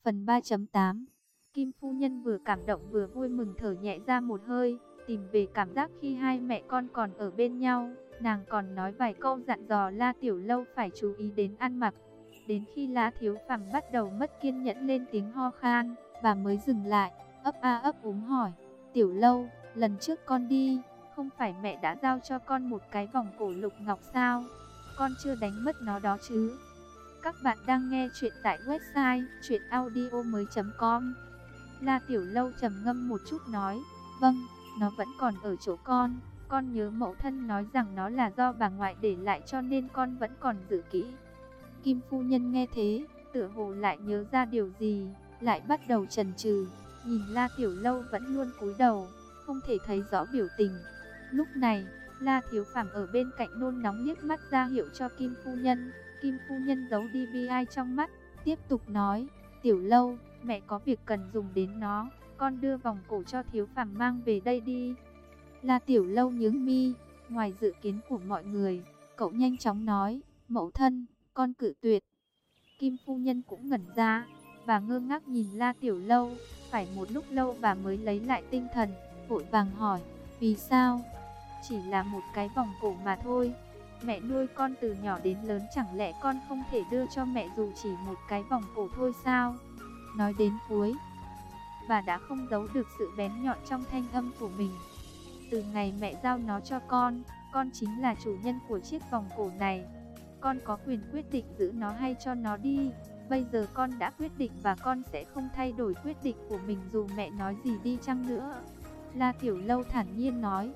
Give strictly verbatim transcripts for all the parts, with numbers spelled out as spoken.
Phần ba chấm tám. Kim phu nhân vừa cảm động vừa vui mừng thở nhẹ ra một hơi, tìm về cảm giác khi hai mẹ con còn ở bên nhau. Nàng còn nói vài câu dặn dò La Tiểu Lâu phải chú ý đến ăn mặc. Đến khi La Thiếu Phàm bắt đầu mất kiên nhẫn lên tiếng ho khan, bà mới dừng lại, ấp a ấp úng hỏi: Tiểu Lâu, lần trước con đi, không phải mẹ đã giao cho con một cái vòng cổ lục ngọc sao? Con chưa đánh mất nó đó chứ? Các bạn đang nghe chuyện tại website truyện audio mới chấm com. La Tiểu Lâu trầm ngâm một chút nói: Vâng, nó vẫn còn ở chỗ con. Con nhớ mẫu thân nói rằng nó là do bà ngoại để lại cho nên con vẫn còn giữ kỹ. Kim phu nhân nghe thế, tựa hồ lại nhớ ra điều gì, lại bắt đầu chần chừ, nhìn La Tiểu Lâu vẫn luôn cúi đầu, không thể thấy rõ biểu tình. Lúc này, La Thiếu Phàm ở bên cạnh nôn nóng liếc mắt ra hiệu cho Kim phu nhân. Kim phu nhân giấu đi bi ai trong mắt, tiếp tục nói: Tiểu Lâu, mẹ có việc cần dùng đến nó, con đưa vòng cổ cho Thiếu Phàm mang về đây đi. La Tiểu Lâu nhướng mi, ngoài dự kiến của mọi người, cậu nhanh chóng nói: Mẫu thân, con cự tuyệt. Kim phu nhân cũng ngẩn ra, bà ngơ ngác nhìn La Tiểu Lâu, phải một lúc lâu bà mới lấy lại tinh thần, vội vàng hỏi: Vì sao? Chỉ là một cái vòng cổ mà thôi. Mẹ nuôi con từ nhỏ đến lớn, chẳng lẽ con không thể đưa cho mẹ dù chỉ một cái vòng cổ thôi sao? Nói đến cuối, bà đã không giấu được sự bén nhọn trong thanh âm của mình. Từ ngày mẹ giao nó cho con, con chính là chủ nhân của chiếc vòng cổ này. Con có quyền quyết định giữ nó hay cho nó đi. Bây giờ con đã quyết định và con sẽ không thay đổi quyết định của mình dù mẹ nói gì đi chăng nữa. La Tiểu Lâu thản nhiên nói: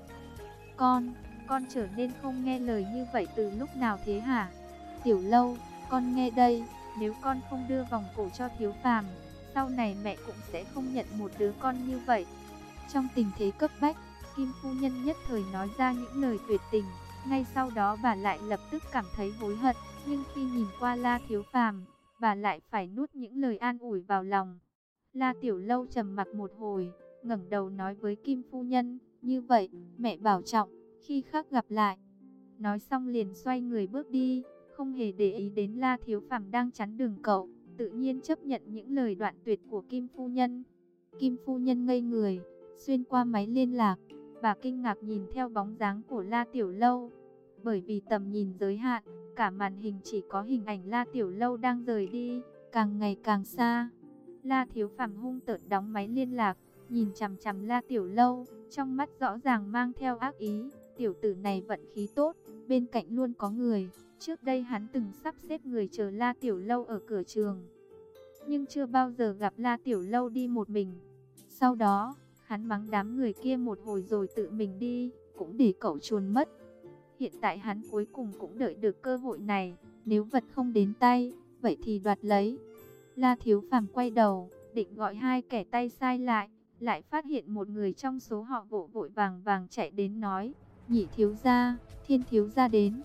Con, con trở nên không nghe lời như vậy từ lúc nào thế hả? Tiểu Lâu, con nghe đây, nếu con không đưa vòng cổ cho Thiếu Phàm, sau này mẹ cũng sẽ không nhận một đứa con như vậy. Trong tình thế cấp bách, Kim phu nhân nhất thời nói ra những lời tuyệt tình, ngay sau đó bà lại lập tức cảm thấy hối hận, nhưng khi nhìn qua La Thiếu Phàm, bà lại phải nuốt những lời an ủi vào lòng. La Tiểu Lâu trầm mặc một hồi, ngẩng đầu nói với Kim phu nhân: Như vậy, mẹ bảo trọng, khi khác gặp lại. Nói xong liền xoay người bước đi, không hề để ý đến La Thiếu Phàm đang chắn đường cậu, tự nhiên chấp nhận những lời đoạn tuyệt của Kim phu nhân. Kim phu nhân ngây người, xuyên qua máy liên lạc, bà kinh ngạc nhìn theo bóng dáng của La Tiểu Lâu. Bởi vì tầm nhìn giới hạn, cả màn hình chỉ có hình ảnh La Tiểu Lâu đang rời đi, càng ngày càng xa. La Thiếu Phàm hung tợn đóng máy liên lạc, nhìn chằm chằm La Tiểu Lâu, trong mắt rõ ràng mang theo ác ý. Tiểu tử này vận khí tốt, bên cạnh luôn có người. Trước đây hắn từng sắp xếp người chờ La Tiểu Lâu ở cửa trường, nhưng chưa bao giờ gặp La Tiểu Lâu đi một mình. Sau đó, hắn mắng đám người kia một hồi rồi tự mình đi, cũng để cậu chuồn mất. Hiện tại hắn cuối cùng cũng đợi được cơ hội này, nếu vật không đến tay, vậy thì đoạt lấy. La Thiếu Phàm quay đầu, định gọi hai kẻ tay sai lại, lại phát hiện một người trong số họ vội vội vàng vàng chạy đến nói: Nhị thiếu gia, Thiên thiếu gia đến.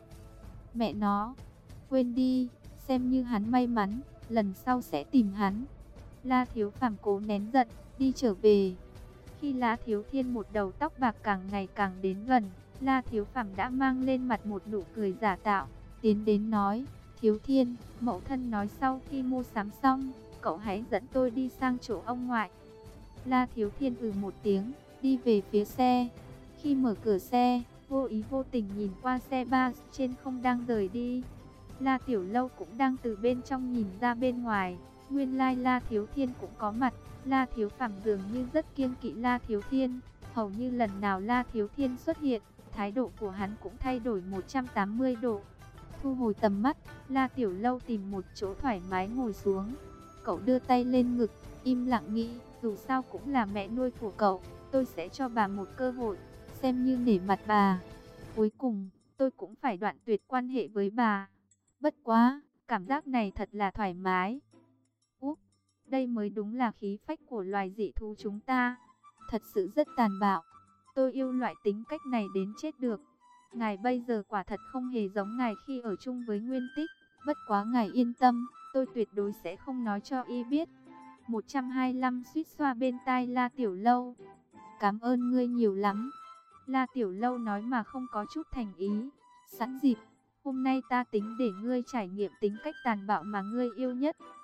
Mẹ nó, quên đi, xem như hắn may mắn, lần sau sẽ tìm hắn. La Thiếu Phàm cố nén giận, đi trở về. Khi La Thiếu Thiên một đầu tóc bạc càng ngày càng đến gần, La Thiếu Phàm đã mang lên mặt một nụ cười giả tạo, tiến đến nói: Thiếu Thiên, mẫu thân nói sau khi mua sắm xong, cậu hãy dẫn tôi đi sang chỗ ông ngoại. La Thiếu Thiên ừ một tiếng, đi về phía xe. Khi mở cửa xe, vô ý vô tình nhìn qua xe ba trên không đang rời đi. La Tiểu Lâu cũng đang từ bên trong nhìn ra bên ngoài. Nguyên lai La Thiếu Thiên cũng có mặt. La Thiếu Phàm dường như rất kiêng kỵ La Thiếu Thiên. Hầu như lần nào La Thiếu Thiên xuất hiện, thái độ của hắn cũng thay đổi một trăm tám mươi độ. Thu hồi tầm mắt, La Tiểu Lâu tìm một chỗ thoải mái ngồi xuống. Cậu đưa tay lên ngực, im lặng nghĩ, dù sao cũng là mẹ nuôi của cậu, tôi sẽ cho bà một cơ hội, xem như nể mặt bà. Cuối cùng, tôi cũng phải đoạn tuyệt quan hệ với bà. Bất quá, cảm giác này thật là thoải mái. Úp, đây mới đúng là khí phách của loài dị thú chúng ta. Thật sự rất tàn bạo. Tôi yêu loại tính cách này đến chết được. Ngài bây giờ quả thật không hề giống ngài khi ở chung với Nguyên Tích. Bất quá ngài yên tâm, tôi tuyệt đối sẽ không nói cho y biết. một trăm hai mươi lăm suýt xoa bên tai La Tiểu Lâu. Cảm ơn ngươi nhiều lắm. La Tiểu Lâu nói mà không có chút thành ý. Sẵn dịp, hôm nay ta tính để ngươi trải nghiệm tính cách tàn bạo mà ngươi yêu nhất.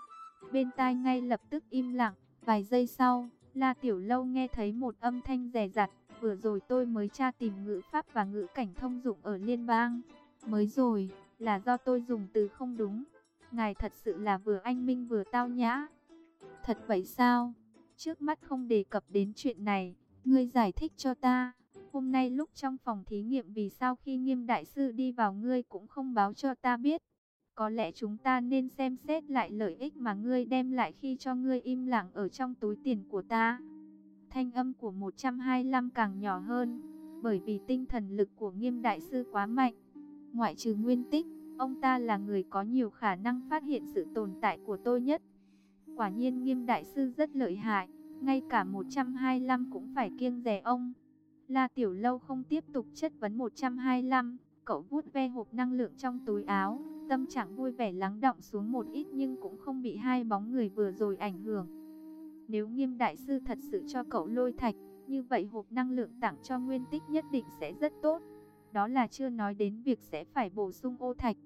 Bên tai ngay lập tức im lặng. Vài giây sau, La Tiểu Lâu nghe thấy một âm thanh dè dặt. Vừa rồi tôi mới tra tìm ngữ pháp và ngữ cảnh thông dụng ở liên bang. Mới rồi, là do tôi dùng từ không đúng. Ngài thật sự là vừa anh minh vừa tao nhã. Thật vậy sao? Trước mắt không đề cập đến chuyện này. Ngươi giải thích cho ta. Hôm nay lúc trong phòng thí nghiệm vì sao khi Nghiêm đại sư đi vào ngươi cũng không báo cho ta biết. Có lẽ chúng ta nên xem xét lại lợi ích mà ngươi đem lại khi cho ngươi im lặng ở trong túi tiền của ta. Thanh âm của một trăm hai mươi lăm càng nhỏ hơn, bởi vì tinh thần lực của Nghiêm đại sư quá mạnh. Ngoại trừ Nguyên Tích, ông ta là người có nhiều khả năng phát hiện sự tồn tại của tôi nhất. Quả nhiên Nghiêm đại sư rất lợi hại, ngay cả một trăm hai mươi lăm cũng phải kiêng dè ông. La Tiểu Lâu không tiếp tục chất vấn một trăm hai mươi lăm, cậu vuốt ve hộp năng lượng trong túi áo, tâm trạng vui vẻ lắng đọng xuống một ít nhưng cũng không bị hai bóng người vừa rồi ảnh hưởng. Nếu Nghiêm đại sư thật sự cho cậu lôi thạch, như vậy hộp năng lượng tặng cho Nguyên Tích nhất định sẽ rất tốt. Đó là chưa nói đến việc sẽ phải bổ sung ô thạch.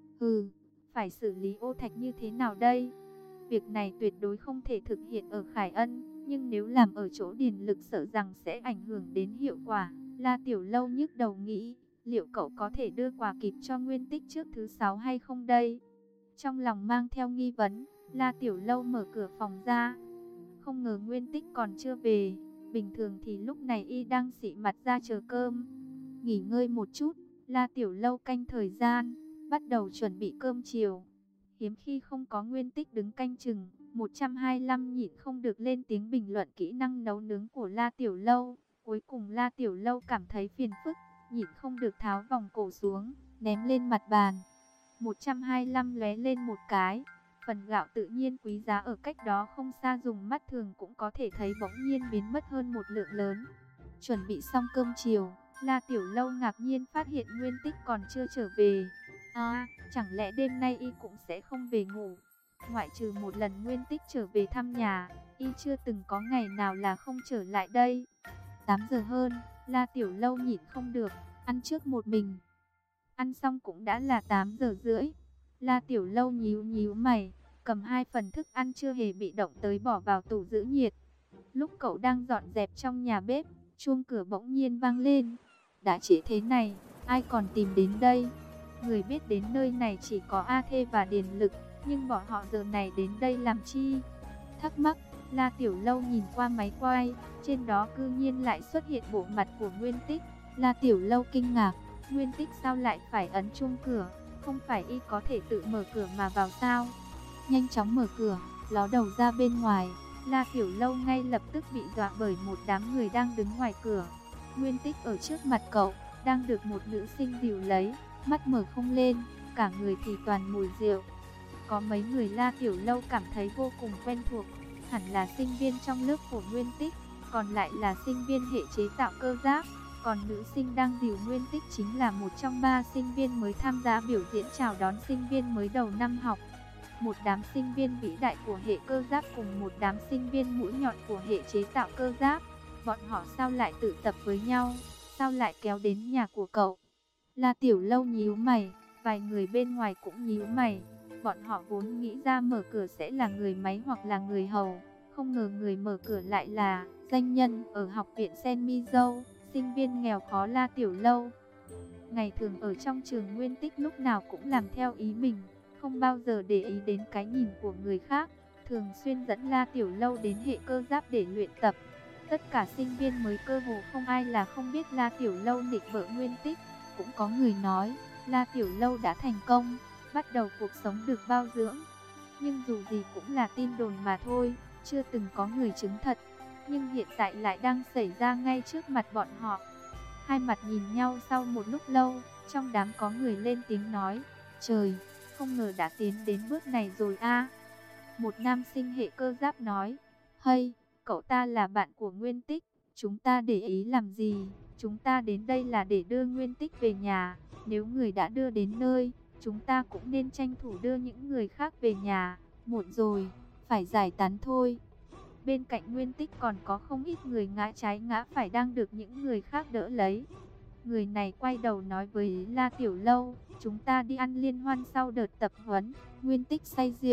Ừ, phải xử lý ô thạch như thế nào đây? Việc này tuyệt đối không thể thực hiện ở Khải Ân, nhưng nếu làm ở chỗ điền lực sợ rằng sẽ ảnh hưởng đến hiệu quả. La Tiểu Lâu nhức đầu nghĩ, liệu cậu có thể đưa quà kịp cho Nguyên Tích trước thứ sáu hay không đây? Trong lòng mang theo nghi vấn, La Tiểu Lâu mở cửa phòng ra. Không ngờ Nguyên Tích còn chưa về, bình thường thì lúc này y đang xị mặt ra chờ cơm. Nghỉ ngơi một chút, La Tiểu Lâu canh thời gian, bắt đầu chuẩn bị cơm chiều. Hiếm khi không có Nguyên Tích đứng canh chừng, một trăm hai mươi lăm nhịn không được lên tiếng bình luận kỹ năng nấu nướng của La Tiểu Lâu. Cuối cùng La Tiểu Lâu cảm thấy phiền phức, nhịn không được tháo vòng cổ xuống, ném lên mặt bàn. một trăm hai mươi lăm lóe lên một cái, phần gạo tự nhiên quý giá ở cách đó không xa dùng mắt thường cũng có thể thấy bỗng nhiên biến mất hơn một lượng lớn. Chuẩn bị xong cơm chiều, La Tiểu Lâu ngạc nhiên phát hiện Nguyên Tích còn chưa trở về. À, chẳng lẽ đêm nay y cũng sẽ không về ngủ? Ngoại trừ một lần Nguyên Tích trở về thăm nhà, y chưa từng có ngày nào là không trở lại đây. tám giờ hơn, La Tiểu Lâu nhịn không được, ăn trước một mình. Ăn xong cũng đã là tám giờ rưỡi. La Tiểu Lâu nhíu nhíu mày, cầm hai phần thức ăn chưa hề bị động tới bỏ vào tủ giữ nhiệt. Lúc cậu đang dọn dẹp trong nhà bếp, chuông cửa bỗng nhiên vang lên. Đã trễ thế này, ai còn tìm đến đây? Người biết đến nơi này chỉ có A Thê và Điền Lực, nhưng bọn họ giờ này đến đây làm chi? Thắc mắc, La Tiểu Lâu nhìn qua máy quay, trên đó cư nhiên lại xuất hiện bộ mặt của Nguyên Tích. La Tiểu Lâu kinh ngạc, Nguyên Tích sao lại phải ấn chuông cửa? Không phải y có thể tự mở cửa mà vào sao? Nhanh chóng mở cửa, ló đầu ra bên ngoài. La Tiểu Lâu ngay lập tức bị dọa bởi một đám người đang đứng ngoài cửa. Nguyên Tích ở trước mặt cậu, đang được một nữ sinh dìu lấy, mắt mở không lên, cả người thì toàn mùi rượu. Có mấy người La Tiểu Lâu cảm thấy vô cùng quen thuộc, hẳn là sinh viên trong lớp của Nguyên Tích, còn lại là sinh viên hệ chế tạo cơ giáp. Còn nữ sinh đang dìu Nguyên Tích chính là một trong ba sinh viên mới tham gia biểu diễn chào đón sinh viên mới đầu năm học. Một đám sinh viên vĩ đại của hệ cơ giáp cùng một đám sinh viên mũi nhọn của hệ chế tạo cơ giáp. Bọn họ sao lại tự tập với nhau? Sao lại kéo đến nhà của cậu? La Tiểu Lâu nhíu mày, vài người bên ngoài cũng nhíu mày. Bọn họ vốn nghĩ ra mở cửa sẽ là người máy hoặc là người hầu, không ngờ người mở cửa lại là danh nhân ở học viện Sen Mi Dâu, sinh viên nghèo khó La Tiểu Lâu. Ngày thường ở trong trường Nguyên Tích lúc nào cũng làm theo ý mình, không bao giờ để ý đến cái nhìn của người khác, thường xuyên dẫn La Tiểu Lâu đến hệ cơ giáp để luyện tập. Tất cả sinh viên mới cơ hồ không ai là không biết La Tiểu Lâu nịnh bợ Nguyên Tích. Cũng có người nói La Tiểu Lâu đã thành công, bắt đầu cuộc sống được bao dưỡng. Nhưng dù gì cũng là tin đồn mà thôi, chưa từng có người chứng thật. Nhưng hiện tại lại đang xảy ra ngay trước mặt bọn họ. Hai mặt nhìn nhau sau một lúc lâu, trong đám có người lên tiếng nói: trời, không ngờ đã tiến đến bước này rồi a. Một nam sinh hệ cơ giáp nói: hay, cậu ta là bạn của Nguyên Tích, chúng ta để ý làm gì? Chúng ta đến đây là để đưa Nguyên Tích về nhà. Nếu người đã đưa đến nơi, chúng ta cũng nên tranh thủ đưa những người khác về nhà. Muộn rồi, phải giải tán thôi. Bên cạnh Nguyên Tích còn có không ít người ngã trái ngã phải đang được những người khác đỡ lấy. Người này quay đầu nói với La Tiểu Lâu: chúng ta đi ăn liên hoan sau đợt tập huấn. Nguyên Tích say rượu,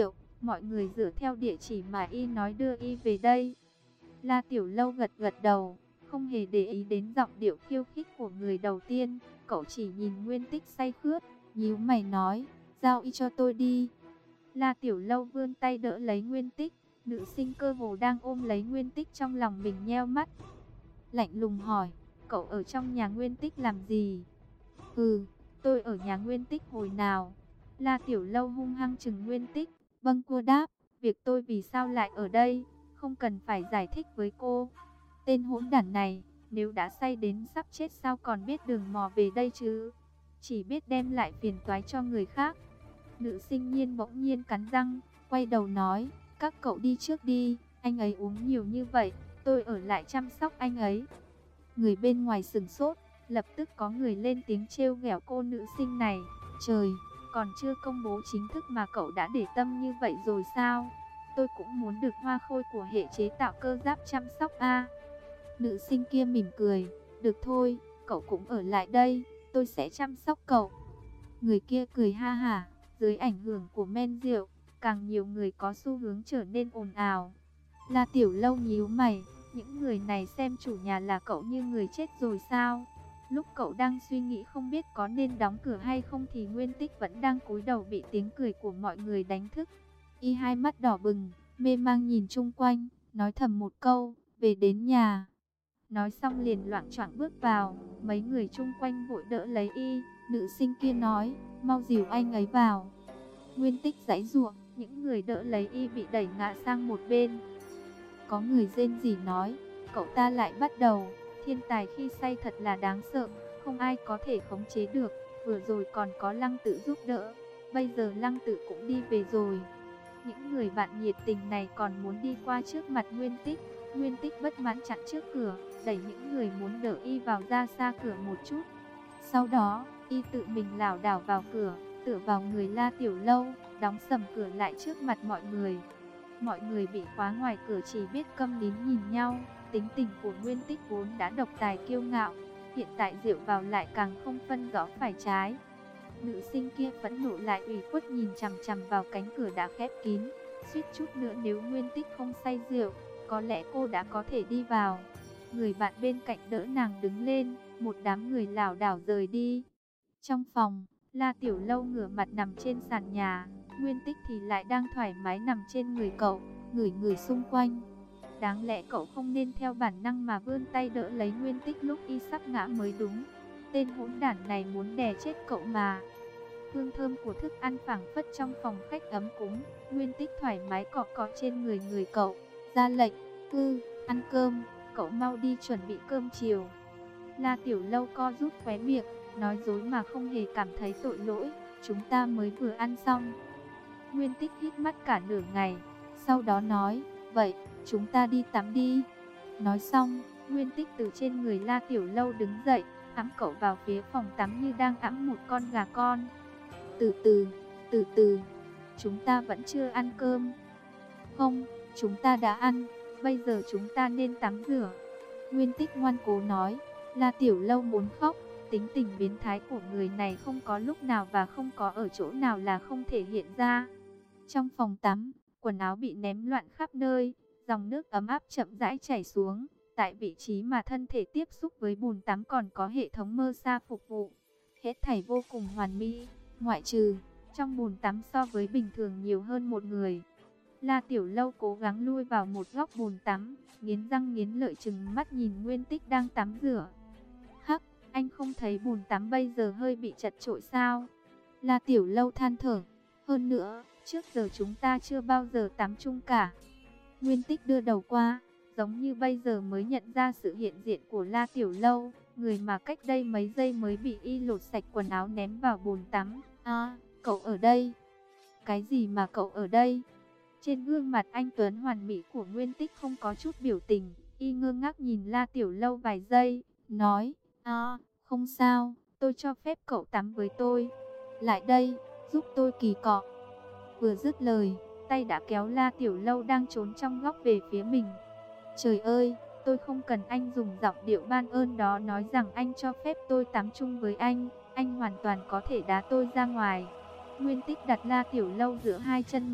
mọi người dựa theo địa chỉ mà y nói đưa y về đây. La Tiểu Lâu gật gật đầu, không hề để ý đến giọng điệu khiêu khích của người đầu tiên. Cậu chỉ nhìn Nguyên Tích say khướt, nhíu mày nói, giao y cho tôi đi. La Tiểu Lâu vươn tay đỡ lấy Nguyên Tích, nữ sinh cơ hồ đang ôm lấy Nguyên Tích trong lòng mình nheo mắt. Lạnh lùng hỏi, cậu ở trong nhà Nguyên Tích làm gì? Ừ, tôi ở nhà Nguyên Tích hồi nào? La Tiểu Lâu hung hăng chừng Nguyên Tích, bâng quơ đáp, việc tôi vì sao lại ở đây, không cần phải giải thích với cô. Tên hỗn đản này, nếu đã say đến sắp chết sao còn biết đường mò về đây chứ? Chỉ biết đem lại phiền toái cho người khác. Nữ sinh Nhiên bỗng nhiên cắn răng, quay đầu nói, các cậu đi trước đi, anh ấy uống nhiều như vậy, tôi ở lại chăm sóc anh ấy. Người bên ngoài sửng sốt, lập tức có người lên tiếng trêu ghẹo cô nữ sinh này. Trời, còn chưa công bố chính thức mà cậu đã để tâm như vậy rồi sao? Tôi cũng muốn được hoa khôi của hệ chế tạo cơ giáp chăm sóc a. Nữ sinh kia mỉm cười, được thôi, cậu cũng ở lại đây, tôi sẽ chăm sóc cậu. Người kia cười ha hả, dưới ảnh hưởng của men rượu, càng nhiều người có xu hướng trở nên ồn ào. La Tiểu Lâu nhíu mày, những người này xem chủ nhà là cậu như người chết rồi sao? Lúc cậu đang suy nghĩ không biết có nên đóng cửa hay không thì Nguyên Tích vẫn đang cúi đầu bị tiếng cười của mọi người đánh thức. Y hai mắt đỏ bừng, mê mang nhìn chung quanh, nói thầm một câu, về đến nhà. Nói xong liền loạng choạng bước vào, mấy người chung quanh vội đỡ lấy y. Nữ sinh kia nói, mau dìu anh ấy vào. Nguyên Tích giãy giụa, những người đỡ lấy y bị đẩy ngã sang một bên. Có người rên rỉ nói, cậu ta lại bắt đầu, thiên tài khi say thật là đáng sợ, không ai có thể khống chế được, vừa rồi còn có Lăng Tự giúp đỡ, bây giờ Lăng Tự cũng đi về rồi. Những người bạn nhiệt tình này còn muốn đi qua trước mặt Nguyên Tích, Nguyên Tích bất mãn chặn trước cửa, đẩy những người muốn đỡ y vào ra xa cửa một chút. Sau đó, y tự mình lảo đảo vào cửa, tựa vào người La Tiểu Lâu, đóng sầm cửa lại trước mặt mọi người. Mọi người bị khóa ngoài cửa chỉ biết câm nín nhìn nhau. Tính tình của Nguyên Tích vốn đã độc tài kiêu ngạo, hiện tại rượu vào lại càng không phân rõ phải trái. Nữ sinh kia phẫn nộ lại ủy khuất nhìn chằm chằm vào cánh cửa đã khép kín. Suýt chút nữa nếu Nguyên Tích không say rượu, có lẽ cô đã có thể đi vào. Người bạn bên cạnh đỡ nàng đứng lên, một đám người lảo đảo rời đi. Trong phòng, La Tiểu Lâu ngửa mặt nằm trên sàn nhà, Nguyên Tích thì lại đang thoải mái nằm trên người cậu, ngửi người xung quanh. Đáng lẽ cậu không nên theo bản năng mà vươn tay đỡ lấy Nguyên Tích lúc y sắp ngã mới đúng. Tên hỗn đản này muốn đè chết cậu mà. Hương thơm của thức ăn phảng phất trong phòng khách ấm cúng. Nguyên Tích thoải mái cọ cọ trên người người cậu, ra lệnh, cư, ăn cơm, cậu mau đi chuẩn bị cơm chiều. La Tiểu Lâu co rút khóe miệng, nói dối mà không hề cảm thấy tội lỗi, chúng ta mới vừa ăn xong. Nguyên Tích hít mắt cả nửa ngày, sau đó nói, vậy, chúng ta đi tắm đi. Nói xong, Nguyên Tích từ trên người La Tiểu Lâu đứng dậy, ẵm cậu vào phía phòng tắm như đang ẵm một con gà con. Từ từ, từ từ, chúng ta vẫn chưa ăn cơm. Không, chúng ta đã ăn, bây giờ chúng ta nên tắm rửa. Nguyên Tích ngoan cố nói. La Tiểu Lâu muốn khóc, tính tình biến thái của người này không có lúc nào và không có ở chỗ nào là không thể hiện ra. Trong phòng tắm, quần áo bị ném loạn khắp nơi, dòng nước ấm áp chậm rãi chảy xuống. Tại vị trí mà thân thể tiếp xúc với bồn tắm còn có hệ thống mơ sa phục vụ. Hết thảy vô cùng hoàn mỹ, ngoại trừ trong bồn tắm so với bình thường nhiều hơn một người. La Tiểu Lâu cố gắng lui vào một góc bồn tắm, nghiến răng nghiến lợi trừng mắt nhìn Nguyên Tích đang tắm rửa. Hắc, anh không thấy bồn tắm bây giờ hơi bị chật chội sao? La Tiểu Lâu than thở. Hơn nữa, trước giờ chúng ta chưa bao giờ tắm chung cả. Nguyên Tích đưa đầu qua, giống như bây giờ mới nhận ra sự hiện diện của La Tiểu Lâu, người mà cách đây mấy giây mới bị y lột sạch quần áo ném vào bồn tắm. À, cậu ở đây. Cái gì mà cậu ở đây? Trên gương mặt anh tuấn hoàn mỹ của Nguyên Tích không có chút biểu tình, y ngơ ngác nhìn La Tiểu Lâu vài giây, nói, à, không sao, tôi cho phép cậu tắm với tôi. Lại đây, giúp tôi kỳ cọ. Vừa dứt lời, tay đã kéo La Tiểu Lâu đang trốn trong góc về phía mình. Trời ơi, tôi không cần anh dùng giọng điệu ban ơn đó nói rằng anh cho phép tôi tắm chung với anh, anh hoàn toàn có thể đá tôi ra ngoài. Nguyên Tích đặt La Tiểu Lâu giữa hai chân mình,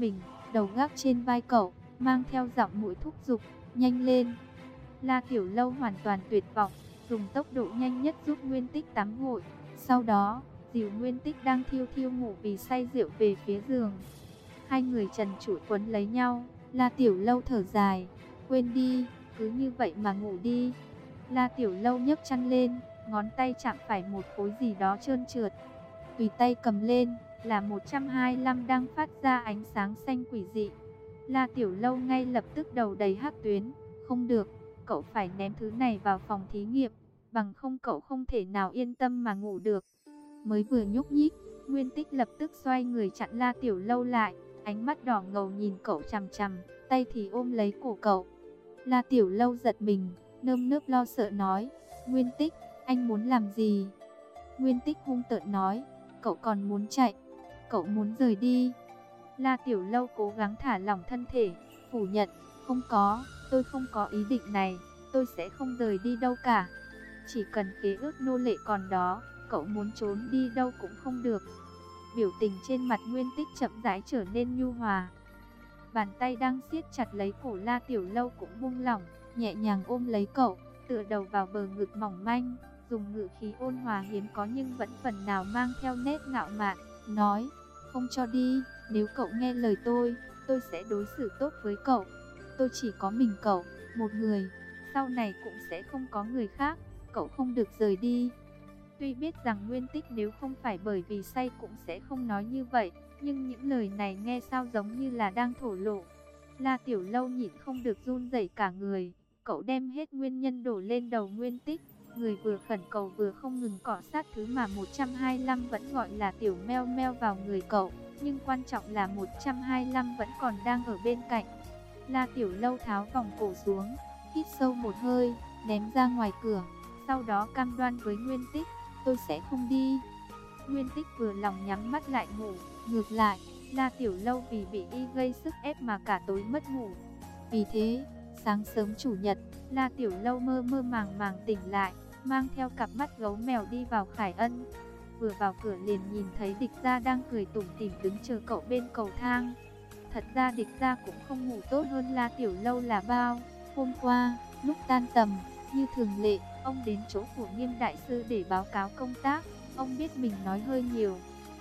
đầu gác trên vai cậu, mang theo giọng mũi thúc giục, nhanh lên. La Tiểu Lâu hoàn toàn tuyệt vọng, dùng tốc độ nhanh nhất giúp Nguyên Tích tắm gội. Sau đó, dìu Nguyên Tích đang thiêu thiêu ngủ vì say rượu về phía giường. Hai người trần trụi quấn lấy nhau, La Tiểu Lâu thở dài, quên đi, cứ như vậy mà ngủ đi. La Tiểu Lâu nhấc chăn lên, ngón tay chạm phải một khối gì đó trơn trượt. Tùy tay cầm lên, là một trăm hai mươi lăm đang phát ra ánh sáng xanh quỷ dị. La Tiểu Lâu ngay lập tức đầu đầy hắc tuyến, không được, cậu phải ném thứ này vào phòng thí nghiệm, bằng không cậu không thể nào yên tâm mà ngủ được. Mới vừa nhúc nhích, Nguyên Tích lập tức xoay người chặn La Tiểu Lâu lại, ánh mắt đỏ ngầu nhìn cậu chằm chằm, tay thì ôm lấy cổ cậu. La Tiểu Lâu giật mình, nơm nớp lo sợ nói, Nguyên Tích, anh muốn làm gì? Nguyên Tích hung tợn nói, cậu còn muốn chạy, cậu muốn rời đi. La Tiểu Lâu cố gắng thả lỏng thân thể, phủ nhận, không có, tôi không có ý định này, tôi sẽ không rời đi đâu cả. Chỉ cần khế ước nô lệ còn đó, cậu muốn trốn đi đâu cũng không được. Biểu tình trên mặt Nguyên Tích chậm rãi trở nên nhu hòa. Bàn tay đang siết chặt lấy cổ La Tiểu Lâu cũng buông lỏng, nhẹ nhàng ôm lấy cậu, tựa đầu vào bờ ngực mỏng manh, dùng ngữ khí ôn hòa hiếm có nhưng vẫn phần nào mang theo nét ngạo mạn, nói, không cho đi, nếu cậu nghe lời tôi, tôi sẽ đối xử tốt với cậu. Tôi chỉ có mình cậu, một người, sau này cũng sẽ không có người khác, cậu không được rời đi. Tuy biết rằng Nguyên Tích nếu không phải bởi vì say cũng sẽ không nói như vậy, nhưng những lời này nghe sao giống như là đang thổ lộ. La Tiểu Lâu nhịn không được run rẩy cả người, cậu đem hết nguyên nhân đổ lên đầu Nguyên Tích, người vừa khẩn cầu vừa không ngừng cọ sát thứ mà một trăm hai mươi lăm vẫn gọi là tiểu meo meo vào người cậu, nhưng quan trọng là một trăm hai mươi lăm vẫn còn đang ở bên cạnh. La Tiểu Lâu tháo vòng cổ xuống, hít sâu một hơi, ném ra ngoài cửa, sau đó cam đoan với Nguyên Tích, tôi sẽ không đi. Nguyên Tích vừa lòng nhắm mắt lại ngủ, ngược lại, La Tiểu Lâu vì bị y gây sức ép mà cả tối mất ngủ. Vì thế, sáng sớm chủ nhật, La Tiểu Lâu mơ mơ màng màng tỉnh lại, mang theo cặp mắt gấu mèo đi vào Khải Ân. Vừa vào cửa liền nhìn thấy Địch Gia đang cười tủm tỉm đứng chờ cậu bên cầu thang. Thật ra Địch Gia cũng không ngủ tốt hơn La Tiểu Lâu là bao. Hôm qua, lúc tan tầm, như thường lệ, ông đến chỗ của Nghiêm đại sư để báo cáo công tác. Ông biết mình nói hơi nhiều.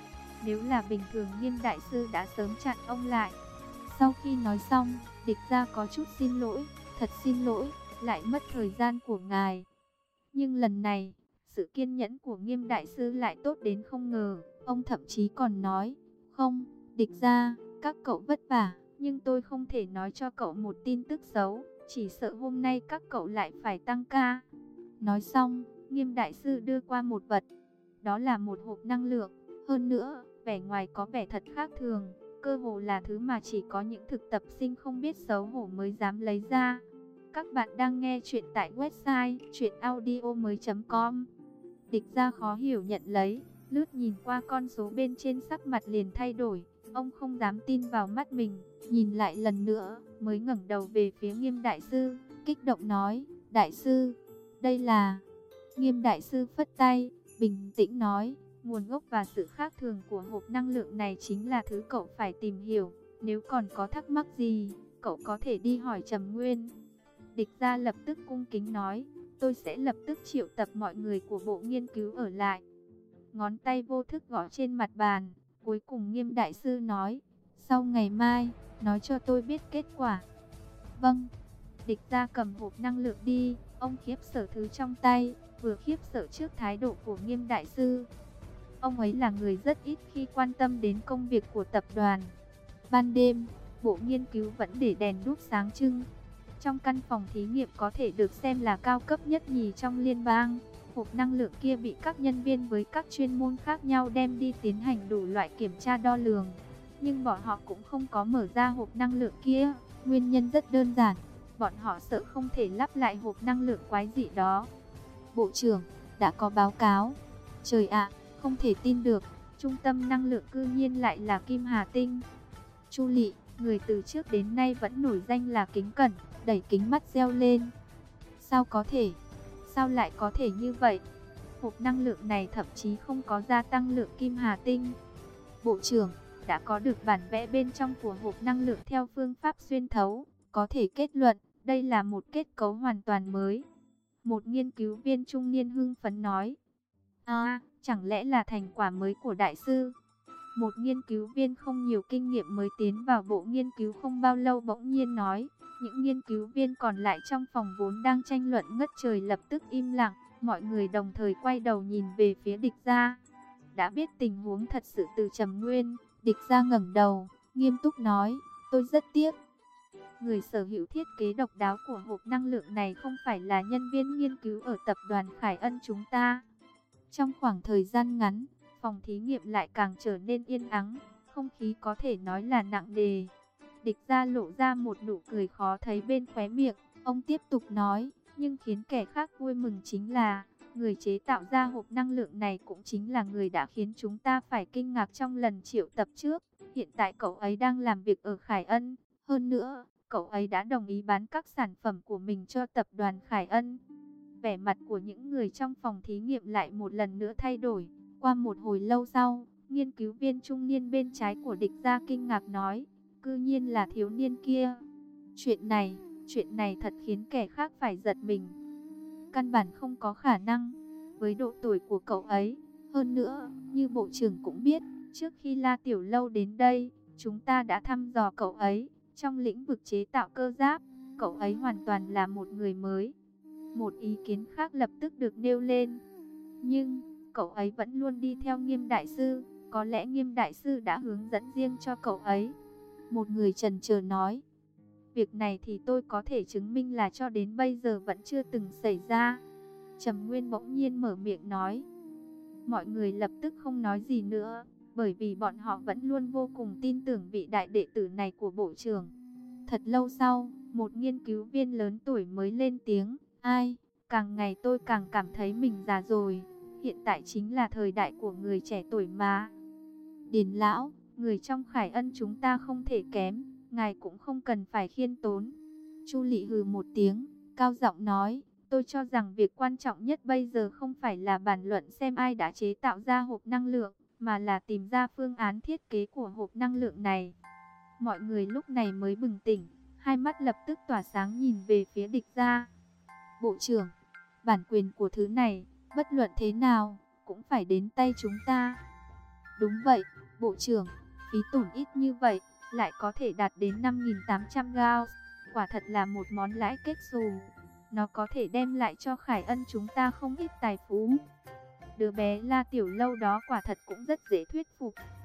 Nếu là bình thường Nghiêm đại sư đã sớm chặn ông lại. Sau khi nói xong, Địch Gia có chút xin lỗi, thật xin lỗi, lại mất thời gian của ngài. Nhưng lần này, sự kiên nhẫn của Nghiêm đại sư lại tốt đến không ngờ. Ông thậm chí còn nói, không, Địch Gia, các cậu vất vả, nhưng tôi không thể nói cho cậu một tin tức xấu, chỉ sợ hôm nay các cậu lại phải tăng ca. Nói xong, Nghiêm đại sư đưa qua một vật, đó là một hộp năng lượng, hơn nữa, vẻ ngoài có vẻ thật khác thường, cơ hồ là thứ mà chỉ có những thực tập sinh không biết xấu hổ mới dám lấy ra. Các bạn đang nghe chuyện tại website truyện audio mới chấm com. Địch Gia khó hiểu nhận lấy, lướt nhìn qua con số bên trên sắc mặt liền thay đổi. Ông không dám tin vào mắt mình, nhìn lại lần nữa, mới ngẩng đầu về phía Nghiêm đại sư, kích động nói, đại sư, đây là... Nghiêm đại sư phất tay, bình tĩnh nói, nguồn gốc và sự khác thường của hộp năng lượng này chính là thứ cậu phải tìm hiểu. Nếu còn có thắc mắc gì, cậu có thể đi hỏi Trầm Nguyên. Địch Gia lập tức cung kính nói, tôi sẽ lập tức triệu tập mọi người của bộ nghiên cứu ở lại. Ngón tay vô thức gõ trên mặt bàn, cuối cùng Nghiêm đại sư nói, sau ngày mai, nói cho tôi biết kết quả. Vâng. Địch Gia cầm hộp năng lượng đi, ông khiếp sợ thứ trong tay, vừa khiếp sợ trước thái độ của Nghiêm đại sư. Ông ấy là người rất ít khi quan tâm đến công việc của tập đoàn. Ban đêm, bộ nghiên cứu vẫn để đèn đuốc sáng trưng. Trong căn phòng thí nghiệm có thể được xem là cao cấp nhất nhì trong liên bang. Hộp năng lượng kia bị các nhân viên với các chuyên môn khác nhau đem đi tiến hành đủ loại kiểm tra đo lường. Nhưng bọn họ cũng không có mở ra hộp năng lượng kia. Nguyên nhân rất đơn giản, bọn họ sợ không thể lắp lại hộp năng lượng quái dị đó. Bộ trưởng, đã có báo cáo. Trời ạ, không thể tin được, trung tâm năng lượng cư nhiên lại là Kim Hà Tinh. Chu Lị, người từ trước đến nay vẫn nổi danh là kính cẩn, đẩy kính mắt reo lên. Sao có thể? Sao lại có thể như vậy? Hộp năng lượng này thậm chí không có gia tăng lượng Kim Hà Tinh. Bộ trưởng, đã có được bản vẽ bên trong của hộp năng lượng theo phương pháp xuyên thấu, có thể kết luận đây là một kết cấu hoàn toàn mới. Một nghiên cứu viên trung niên hưng phấn nói, à, chẳng lẽ là thành quả mới của đại sư? Một nghiên cứu viên không nhiều kinh nghiệm mới tiến vào bộ nghiên cứu không bao lâu bỗng nhiên nói. Những nghiên cứu viên còn lại trong phòng vốn đang tranh luận ngất trời lập tức im lặng. Mọi người đồng thời quay đầu nhìn về phía Địch Gia. Đã biết tình huống thật sự từ Trầm Nguyên, Địch Gia ngẩng đầu, nghiêm túc nói, tôi rất tiếc. Người sở hữu thiết kế độc đáo của hộp năng lượng này không phải là nhân viên nghiên cứu ở tập đoàn Khải Ân chúng ta. Trong khoảng thời gian ngắn, phòng thí nghiệm lại càng trở nên yên ắng, không khí có thể nói là nặng nề. Địch Gia lộ ra một nụ cười khó thấy bên khóe miệng, ông tiếp tục nói, nhưng khiến kẻ khác vui mừng chính là, người chế tạo ra hộp năng lượng này cũng chính là người đã khiến chúng ta phải kinh ngạc trong lần triệu tập trước. Hiện tại cậu ấy đang làm việc ở Khải Ân, hơn nữa, cậu ấy đã đồng ý bán các sản phẩm của mình cho tập đoàn Khải Ân. Vẻ mặt của những người trong phòng thí nghiệm lại một lần nữa thay đổi. Qua một hồi lâu sau, nghiên cứu viên trung niên bên trái của Địch Gia kinh ngạc nói, cư nhiên là thiếu niên kia. Chuyện này, chuyện này thật khiến kẻ khác phải giật mình. Căn bản không có khả năng, với độ tuổi của cậu ấy. Hơn nữa, như bộ trưởng cũng biết, trước khi La Tiểu Lâu đến đây, chúng ta đã thăm dò cậu ấy. Trong lĩnh vực chế tạo cơ giáp, cậu ấy hoàn toàn là một người mới. Một ý kiến khác lập tức được nêu lên. Nhưng, cậu ấy vẫn luôn đi theo Nghiêm Đại Sư. Có lẽ Nghiêm Đại Sư đã hướng dẫn riêng cho cậu ấy. Một người chần chờ nói. Việc này thì tôi có thể chứng minh là cho đến bây giờ vẫn chưa từng xảy ra. Trầm Nguyên bỗng nhiên mở miệng nói. Mọi người lập tức không nói gì nữa, bởi vì bọn họ vẫn luôn vô cùng tin tưởng vị đại đệ tử này của bộ trưởng. Thật lâu sau, một nghiên cứu viên lớn tuổi mới lên tiếng. Ai, càng ngày tôi càng cảm thấy mình già rồi. Hiện tại chính là thời đại của người trẻ tuổi mà. Điền lão, người trong Khải Ân chúng ta không thể kém, ngài cũng không cần phải khiêm tốn. Chu Lị hừ một tiếng, cao giọng nói, tôi cho rằng việc quan trọng nhất bây giờ không phải là bàn luận xem ai đã chế tạo ra hộp năng lượng, mà là tìm ra phương án thiết kế của hộp năng lượng này. Mọi người lúc này mới bừng tỉnh, hai mắt lập tức tỏa sáng nhìn về phía Địch Gia. Bộ trưởng, bản quyền của thứ này, bất luận thế nào, cũng phải đến tay chúng ta. Đúng vậy, Bộ trưởng, phí tổn ít như vậy, lại có thể đạt đến năm nghìn tám trăm Gauss, quả thật là một món lãi kết xù. Nó có thể đem lại cho Khải Ân chúng ta không ít tài phú. Đứa bé La Tiểu Lâu đó quả thật cũng rất dễ thuyết phục.